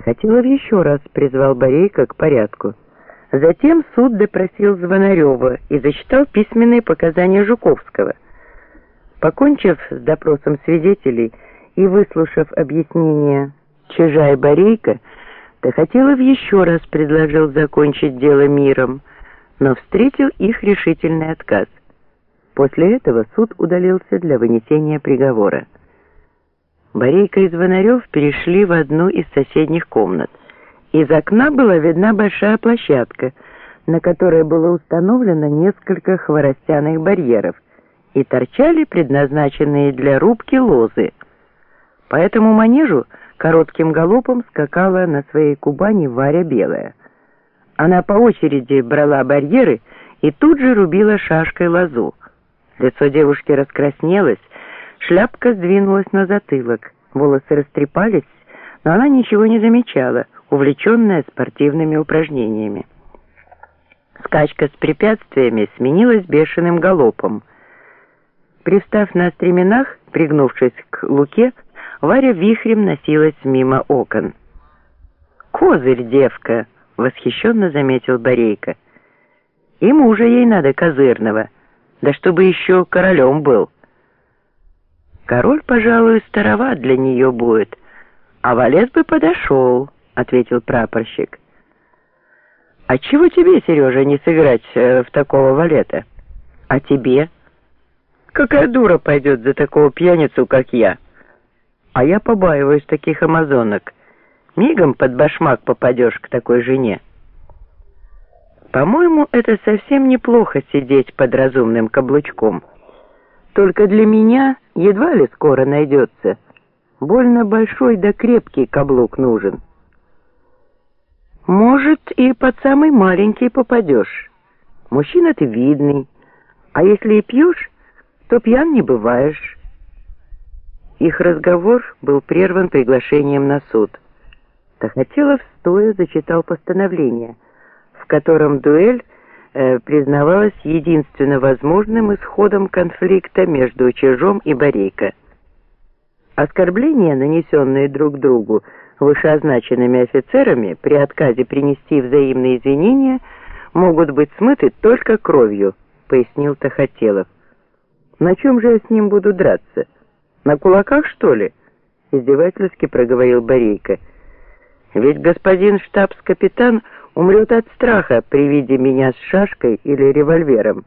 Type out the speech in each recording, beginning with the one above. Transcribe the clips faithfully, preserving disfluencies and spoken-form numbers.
Тахатилов еще раз призвал Борейко к порядку. Затем суд допросил Звонарева и зачитал письменные показания Жуковского. Покончив с допросом свидетелей и выслушав объяснения Чижа и Борейко, Тахатилов еще раз предложил закончить дело миром, но встретил их решительный отказ. После этого суд удалился для вынесения приговора. Борейко и Звонарев перешли в одну из соседних комнат. Из окна была видна большая площадка, на которой было установлено несколько хворостяных барьеров, и торчали предназначенные для рубки лозы. По этому манежу коротким галопом скакала на своей Кубани Варя Белая. Она по очереди брала барьеры и тут же рубила шашкой лозу. Лицо девушки раскраснелось, шляпка сдвинулась на затылок, волосы растрепались, но она ничего не замечала, увлеченная спортивными упражнениями. Скачка с препятствиями сменилась бешеным галопом. Пристав на стременах, пригнувшись к луке, Варя вихрем носилась мимо окон. «Козырь, девка!» — восхищенно заметил Борейко. «И мужа ей надо козырного, да чтобы еще королем был». «Король, пожалуй, староват для нее будет, а валет бы подошел», — ответил прапорщик. «А чего тебе, Сережа, не сыграть э, в такого валета? А тебе? Какая дура пойдет за такого пьяницу, как я? А я побаиваюсь таких амазонок. Мигом под башмак попадешь к такой жене». «По-моему, это совсем неплохо сидеть под разумным каблучком. Только для меня едва ли скоро найдется. Больно большой да крепкий каблук нужен». «Может, и под самый маленький попадешь. Мужчина ты видный, а если и пьешь, то пьян не бываешь». Их разговор был прерван приглашением на суд. Тахатилов стоя зачитал постановление, в котором дуэль э, признавалась единственно возможным исходом конфликта между Чижом и Борейко. Оскорбления, нанесенные друг другу вышеозначенными офицерами, при отказе принести взаимные извинения, могут быть смыты только кровью, пояснил Тахатилов. «На чем же я с ним буду драться? На кулаках, что ли?» — издевательски проговорил Борейко. «Ведь господин штабс-капитан умрет от страха при виде меня с шашкой или револьвером».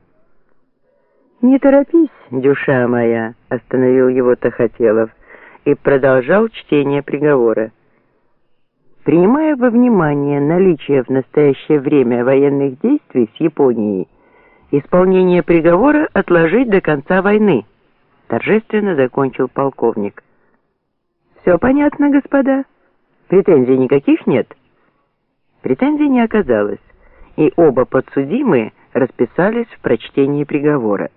«Не торопись, дюша моя», — остановил его Тахатилов и продолжал чтение приговора. «Принимая во внимание наличие в настоящее время военных действий с Японией, исполнение приговора отложить до конца войны», — торжественно закончил полковник. «Все понятно, господа? Претензий никаких нет?» Претензий не оказалось, и оба подсудимые расписались в прочтении приговора.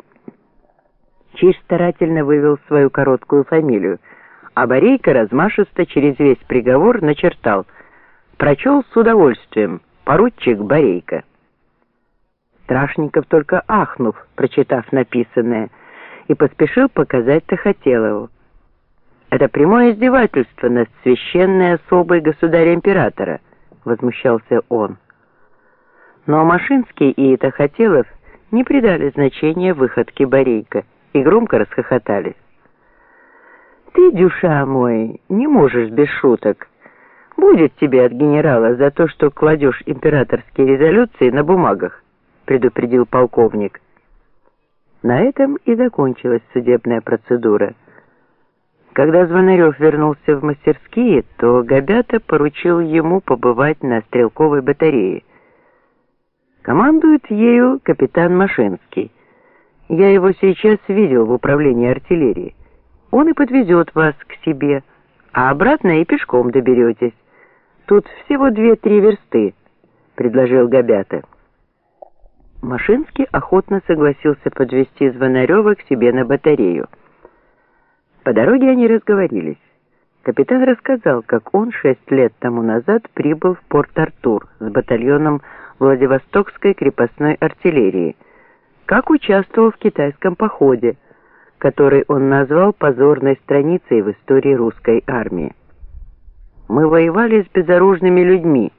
Чиж старательно вывел свою короткую фамилию, а Борейко размашисто через весь приговор начертал: «Прочел с удовольствием, поручик Борейко». Страшников только ахнув, прочитав написанное, и поспешил показать Тахатилову. «Это прямое издевательство над священной особой государя-императора», — возмущался он. Но Машинский и Тахатилов не придали значения выходке Борейко и громко расхохотались. «Ты, дюша мой, не можешь без шуток. Будет тебе от генерала за то, что кладешь императорские резолюции на бумагах», — предупредил полковник. На этом и закончилась судебная процедура. Когда Звонарев вернулся в мастерские, то Габята поручил ему побывать на стрелковой батарее. Командует ею капитан Машинский. Я его сейчас видел в управлении артиллерии. Он и подвезет вас к себе, а обратно и пешком доберетесь. Тут всего две-три версты, — предложил Габята. Машинский охотно согласился подвезти Звонарева к себе на батарею. По дороге они разговорились. Капитан рассказал, как он шесть лет тому назад прибыл в Порт-Артур с батальоном Владивостокской крепостной артиллерии, как участвовал в китайском походе, который он назвал позорной страницей в истории русской армии. Мы воевали с безоружными людьми.